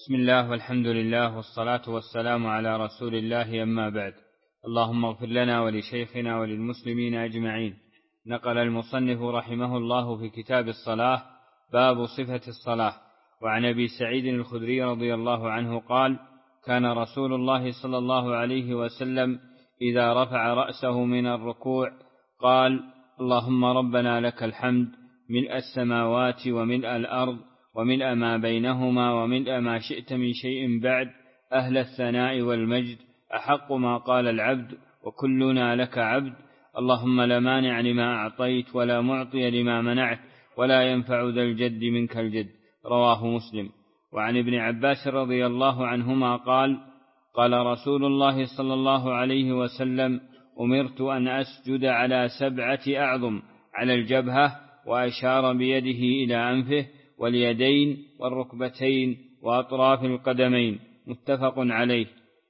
بسم الله والحمد لله والصلاة والسلام على رسول الله، أما بعد. اللهم اغفر لنا ولشيخنا وللمسلمين أجمعين. نقل المصنف رحمه الله في كتاب الصلاة باب صفة الصلاة. وعن أبي سعيد الخدري رضي الله عنه قال: كان رسول الله صلى الله عليه وسلم إذا رفع رأسه من الركوع قال: اللهم ربنا لك الحمد ملء السماوات وملء الأرض وملء ما بينهما وملء ما شئت من شيء بعد، أهل الثناء والمجد، أحق ما قال العبد وكلنا لك عبد، اللهم لا مانع لما أعطيت ولا معطي لما منعت ولا ينفع ذا الجد منك الجد. رواه مسلم. وعن ابن عباس رضي الله عنهما قال: قال رسول الله صلى الله عليه وسلم: أمرت أن أسجد على 7 أعظم، على الجبهة، وأشار بيده إلى أنفه واليدين والركبتين وأطراف القدمين. متفق عليه.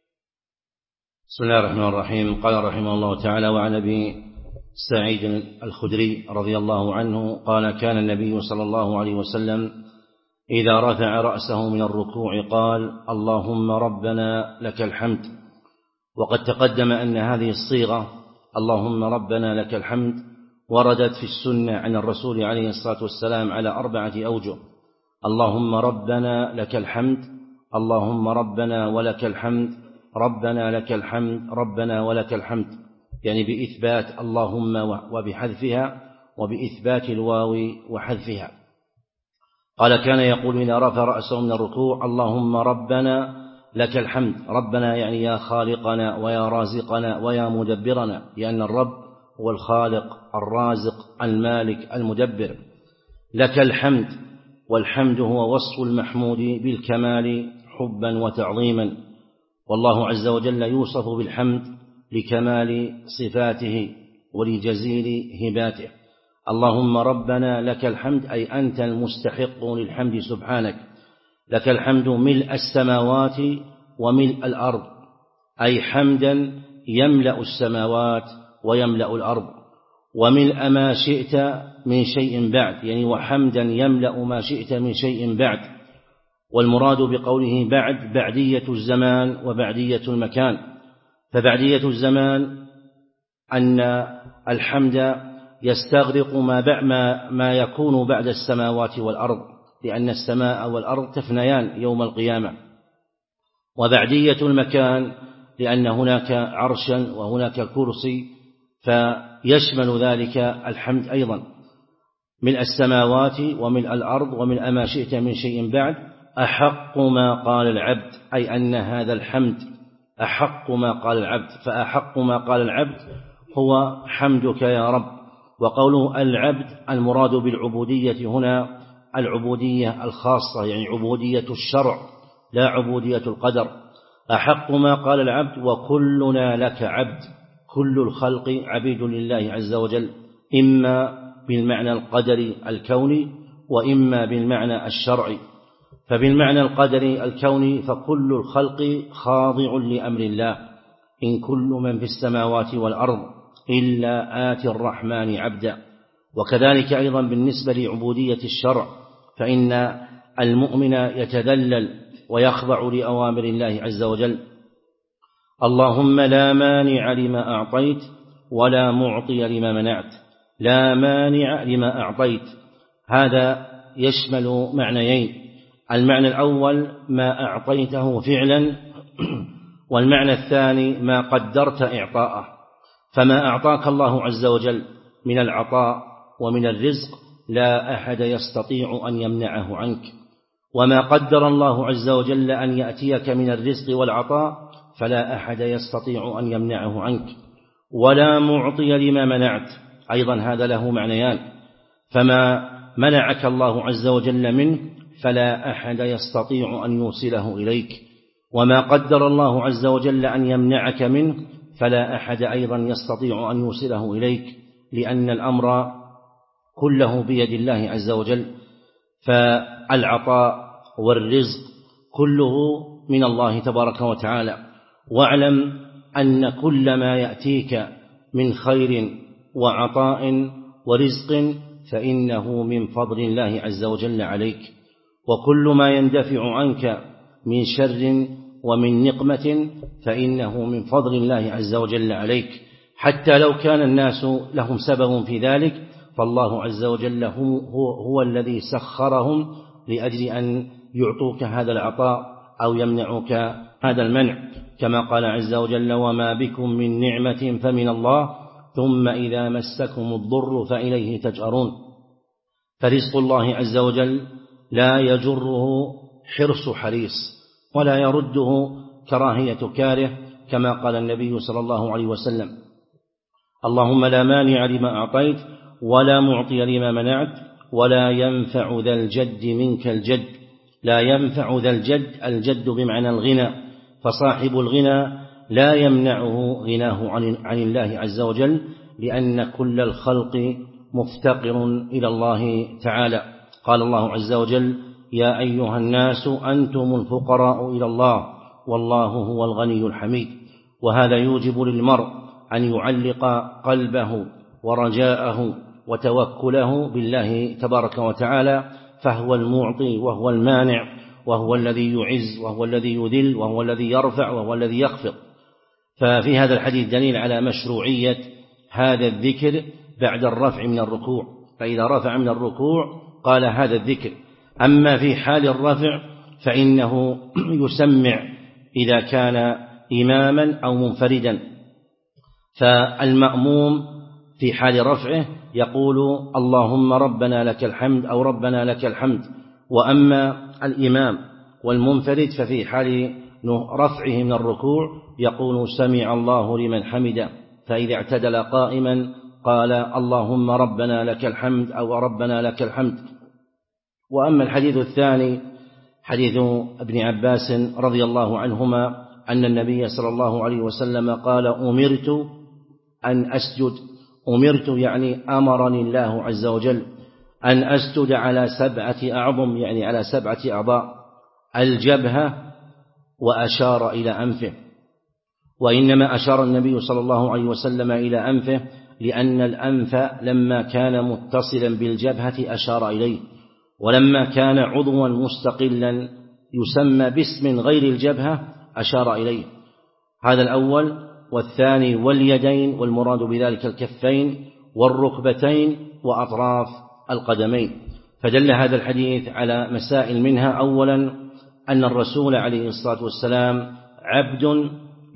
بسم الله الرحمن الرحيم. قال رحمه الله تعالى: وعن أبي سعيد الخدري رضي الله عنه قال: كان النبي صلى الله عليه وسلم إذا رفع رأسه من الركوع قال: اللهم ربنا لك الحمد. وقد تقدم أن هذه الصيغة اللهم ربنا لك الحمد وردت في السنة عن الرسول عليه الصلاة والسلام على 4 أوجه: اللهم ربنا لك الحمد، اللهم ربنا ولك الحمد، ربنا لك الحمد، ربنا ولك الحمد، يعني بإثبات اللهم وبحذفها، وبإثبات الواو وحذفها. قال: كان يقول إذا رفع رأسه من الركوع: اللهم ربنا لك الحمد. ربنا يعني يا خالقنا ويا رازقنا ويا مدبرنا، لأن الرب هو الخالق الرازق المالك المدبر. لك الحمد، والحمد هو وصف المحمود بالكمال حبا وتعظيما، والله عز وجل يوصف بالحمد لكمال صفاته ولجزيل هباته. اللهم ربنا لك الحمد أي أنت المستحق للحمد سبحانك. لك الحمد ملء السماوات وملء الأرض، أي حمدا يملأ السماوات ويملأ الأرض، وملء ما شئت من شيء بعد، يعني وحمدا يملأ ما شئت من شيء بعد. والمراد بقوله بعد بعدية الزمان وبعدية المكان. فبعدية الزمان أن الحمد يستغرق ما يكون بعد السماوات والأرض، لأن السماء والأرض تفنيان يوم القيامة. وبعدية المكان لأن هناك عرشا وهناك كرسي، فيشمل ذلك الحمد أيضا. ملء السماوات وملء الأرض وملء ما شئت من شيء بعد، أحق ما قال العبد، أي أن هذا الحمد أحق ما قال العبد. فأحق ما قال العبد هو حمدك يا رب. وقوله العبد المراد بالعبودية هنا العبودية الخاصة، يعني عبودية الشرع لا عبودية القدر. أحق ما قال العبد وكلنا لك عبد، كل الخلق عبيد لله عز وجل، إما بالمعنى القدري الكوني وإما بالمعنى الشرعي. فبالمعنى القدري الكوني فكل الخلق خاضع لأمر الله، إن كل من في السماوات والأرض إلا آتي الرحمن عبدا. وكذلك أيضا بالنسبة لعبودية الشرع، فإن المؤمن يتذلل ويخضع لأوامر الله عز وجل. اللهم لا مانع لما أعطيت ولا معطي لما منعت. لا مانع لما أعطيت، هذا يشمل معنيين: المعنى الأول ما أعطيته فعلا، والمعنى الثاني ما قدرت إعطاءه. فما أعطاك الله عز وجل من العطاء ومن الرزق لا أحد يستطيع أن يمنعه عنك، وما قدر الله عز وجل أن يأتيك من الرزق والعطاء فلا أحد يستطيع أن يمنعه عنك. ولا معطي لما منعت، أيضا هذا له معنيان: فما منعك الله عز وجل منه فلا أحد يستطيع أن يوصله إليك، وما قدر الله عز وجل أن يمنعك منه فلا أحد أيضا يستطيع أن يوصله إليك، لأن الأمر كله بيد الله عز وجل. فالعطاء والرزق كله من الله تبارك وتعالى. واعلم أن كل ما يأتيك من خير وعطاء ورزق فإنه من فضل الله عز وجل عليك، وكل ما يندفع عنك من شر ومن نقمة فإنه من فضل الله عز وجل عليك، حتى لو كان الناس لهم سبب في ذلك فالله عز وجل هو الذي سخرهم لأجل أن يعطوك هذا العطاء أو يمنعوك هذا المنع، كما قال عز وجل: وما بكم من نعمة فمن الله ثم إذا مسكم الضر فإليه تجأرون. فرزق الله عز وجل لا يجره حرص حريص ولا يرده كراهية كاره، كما قال النبي صلى الله عليه وسلم: اللهم لا مانع لما أعطيت ولا معطي لما منعت ولا ينفع ذا الجد منك الجد. لا ينفع ذا الجد بمعنى الغنى، فصاحب الغنى لا يمنعه غناه عن الله عز وجل، لأن كل الخلق مفتقر إلى الله تعالى. قال الله عز وجل: يا أيها الناس أنتم الفقراء إلى الله والله هو الغني الحميد. وهذا يوجب للمرء أن يعلق قلبه ورجاءه وتوكله بالله تبارك وتعالى، فهو المعطي وهو المانع وهو الذي يعز وهو الذي يذل وهو الذي يرفع وهو الذي يخفض. ففي هذا الحديث دليل على مشروعية هذا الذكر بعد الرفع من الركوع، فإذا رفع من الركوع قال هذا الذكر. أما في حال الرفع فإنه يسمع إذا كان إماما أو منفردا، فالمأموم في حال رفعه يقول: اللهم ربنا لك الحمد أو ربنا لك الحمد. وأما الإمام والمنفرد ففي حال رفعه من الركوع يقول: سمع الله لمن حمده. فإذا اعتدل قائما قال: اللهم ربنا لك الحمد أو ربنا لك الحمد. وأما الحديث الثاني حديث ابن عباس رضي الله عنهما أن النبي صلى الله عليه وسلم قال: أمرت أن أسجد. أمرت يعني أمرني الله عز وجل أن أسجد على 7 أعظم، يعني على 7 أعضاء: الجبهة، وأشار إلى أنفه. وإنما أشار النبي صلى الله عليه وسلم إلى أنفه لأن الأنف لما كان متصلا بالجبهة أشار إليه، ولما كان عضوا مستقلا يسمى باسم غير الجبهة أشار إليه. هذا الأول. والثاني واليدين، والمراد بذلك الكفين والركبتين وأطراف القدمين. فدل هذا الحديث على مسائل، منها أولا أن الرسول عليه الصلاة والسلام عبد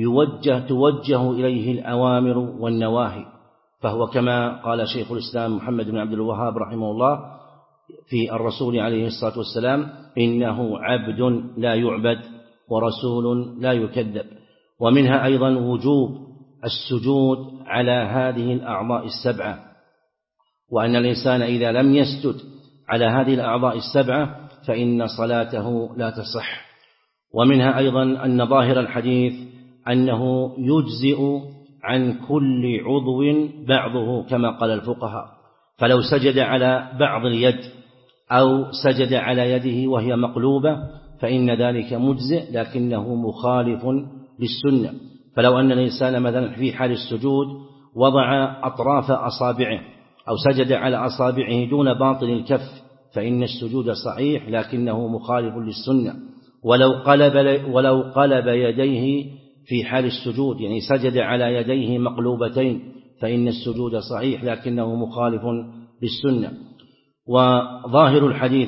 توجه إليه الأوامر والنواهي، فهو كما قال شيخ الإسلام محمد بن عبد الوهاب رحمه الله في الرسول عليه الصلاة والسلام: إنه عبد لا يعبد ورسول لا يكذب. ومنها أيضا وجوب السجود على هذه الأعضاء 7، وأن الإنسان إذا لم يسجد على هذه الأعضاء 7 فإن صلاته لا تصح. ومنها أيضا أن ظاهر الحديث أنه يجزئ عن كل عضو بعضه كما قال الفقهاء، فلو سجد على بعض اليد أو سجد على يده وهي مقلوبة فإن ذلك مجزئ، لكنه مخالف للسنة. فلو أن الإنسان مثلا في حال السجود وضع أطراف أصابعه أو سجد على أصابعه دون باطن الكف فإن السجود صحيح، لكنه مخالف للسنة. ولو قلب يديه في حال السجود، يعني سجد على يديه مقلوبتين، فإن السجود صحيح لكنه مخالف للسنة. وظاهر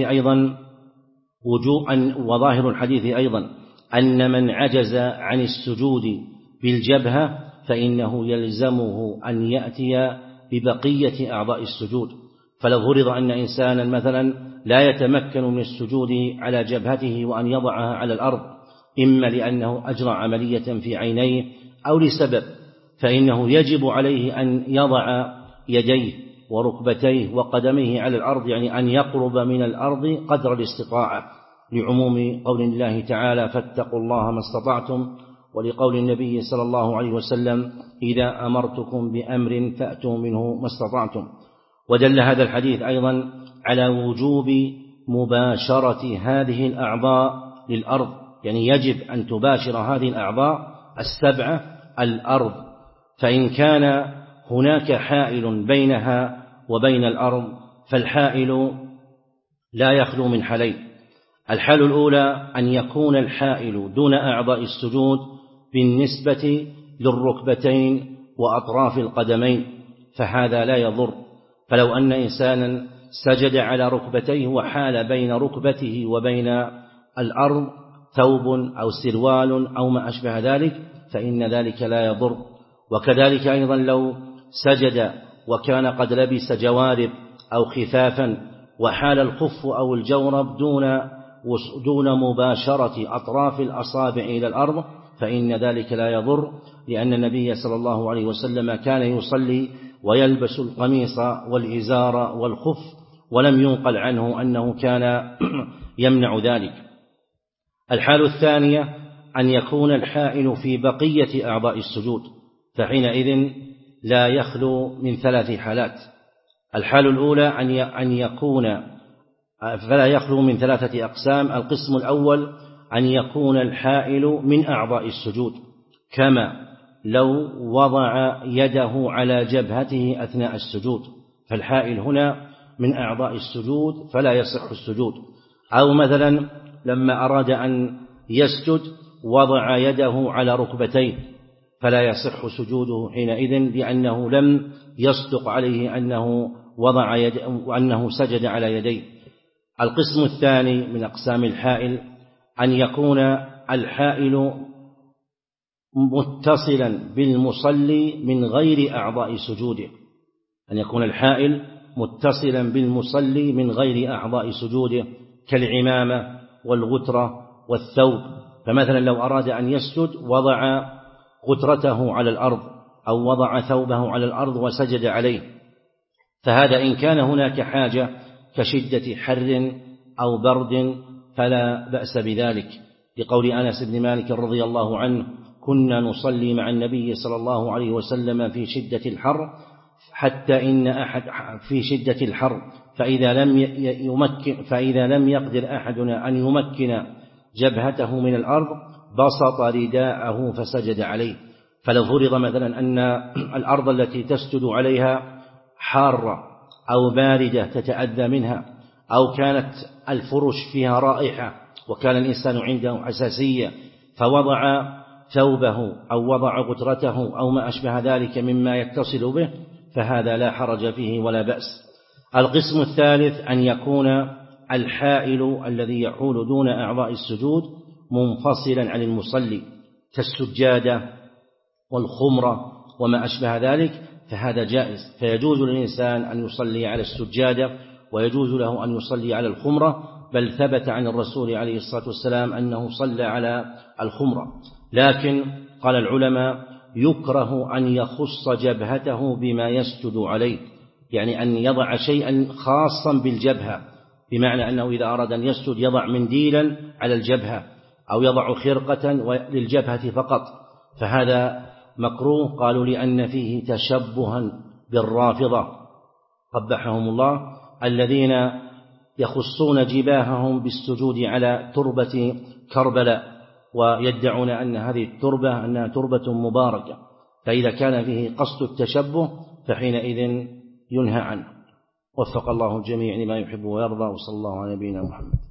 الحديث أيضا أن من عجز عن السجود بالجبهة فإنه يلزمه أن يأتي ببقية أعضاء السجود. فلو فرض أن إنسانا مثلا لا يتمكن من السجود على جبهته وأن يضعها على الأرض، إما لأنه أجرى عملية في عينيه أو لسبب، فإنه يجب عليه أن يضع يديه وركبتيه وقدميه على الأرض، يعني أن يقرب من الأرض قدر الاستطاعة، لعموم قول الله تعالى: فاتقوا الله ما استطعتم، ولقول النبي صلى الله عليه وسلم: إذا أمرتكم بأمر فأتوا منه ما استطعتم. ودل هذا الحديث أيضا على وجوب مباشرة هذه الأعضاء للأرض، يعني يجب أن تباشر هذه الأعضاء 7 الأرض. فإن كان هناك حائل بينها وبين الأرض فالحائل لا يخلو من حالين: الحال الأولى أن يكون الحائل دون أعضاء السجود بالنسبة للركبتين وأطراف القدمين، فهذا لا يضر. فلو أن إنسانا سجد على ركبتيه وحال بين ركبته وبين الأرض ثوب أو سروال أو ما أشبه ذلك فإن ذلك لا يضر. وكذلك أيضا لو سجد وكان قد لبس جوارب أو خفافا وحال الخف أو الجورب دون مباشرة أطراف الأصابع إلى الأرض فإن ذلك لا يضر، لأن النبي صلى الله عليه وسلم كان يصلي ويلبس القميص والإزار والخف ولم ينقل عنه أنه كان يمنع ذلك. الحال الثانية أن يكون الحائل في بقية أعضاء السجود، فحينئذ لا يخلو من 3 حالات. الحال الأولى أن يكون فلا يخلو من 3 أقسام. القسم الأول أن يكون الحائل من أعضاء السجود، كما لو وضع يده على جبهته أثناء السجود، فالحائل هنا من أعضاء السجود فلا يصح السجود. أو مثلا لما أراد أن يسجد وضع يده على ركبتيه فلا يصح سجوده حينئذ، لأنه لم يصدق عليه أنه وأنه سجد على يديه. القسم الثاني من أقسام الحائل أن يكون الحائل متصلا بالمصلي من غير أعضاء سجوده، أن يكون الحائل متصلا بالمصلي من غير أعضاء سجوده كالعمامة والغترة والثوب. فمثلا لو أراد أن يسجد وضع غترته على الأرض أو وضع ثوبه على الأرض وسجد عليه، فهذا إن كان هناك حاجة كشدة حر أو برد فلا بأس بذلك، لقول أنس بن مالك رضي الله عنه: كنا نصلي مع النبي صلى الله عليه وسلم في شدة الحر في شدة الحر فإذا لم يقدر أحدنا أن يمكن جبهته من الأرض بسط رداءه فسجد عليه. فلو فرض مثلا أن الأرض التي تسجد عليها حارة أو باردة تتأذى منها، أو كانت الفرش فيها رائحة وكان الإنسان عنده حساسية فوضع ثوبه أو وضع غترته أو ما أشبه ذلك مما يتصل به، فهذا لا حرج فيه ولا بأس. القسم الثالث أن يكون الحائل الذي يحول دون أعضاء السجود منفصلا عن المصلي كالسجادة والخمرة وما أشبه ذلك، فهذا جائز، فيجوز للإنسان أن يصلي على السجادة ويجوز له أن يصلي على الخمرة، بل ثبت عن الرسول عليه الصلاة والسلام أنه صلى على الخمرة. لكن قال العلماء يكره أن يخص جبهته بما يسجد عليه، يعني أن يضع شيئا خاصا بالجبهة، بمعنى أنه إذا أراد أن يسجد يضع منديلا على الجبهة أو يضع خرقة للجبهة فقط، فهذا مكروه. قالوا لأن فيه تشبها بالرافضة قبحهم الله، الذين يخصون جباههم بالسجود على تربة كربلاء ويدعون أن هذه التربة أنها تربة مباركة، فإذا كان فيه قصد التشبه فحينئذ ينهى عنه. وفق الله الجميع لما يحب ويرضى، وصلى الله على نبينا محمد.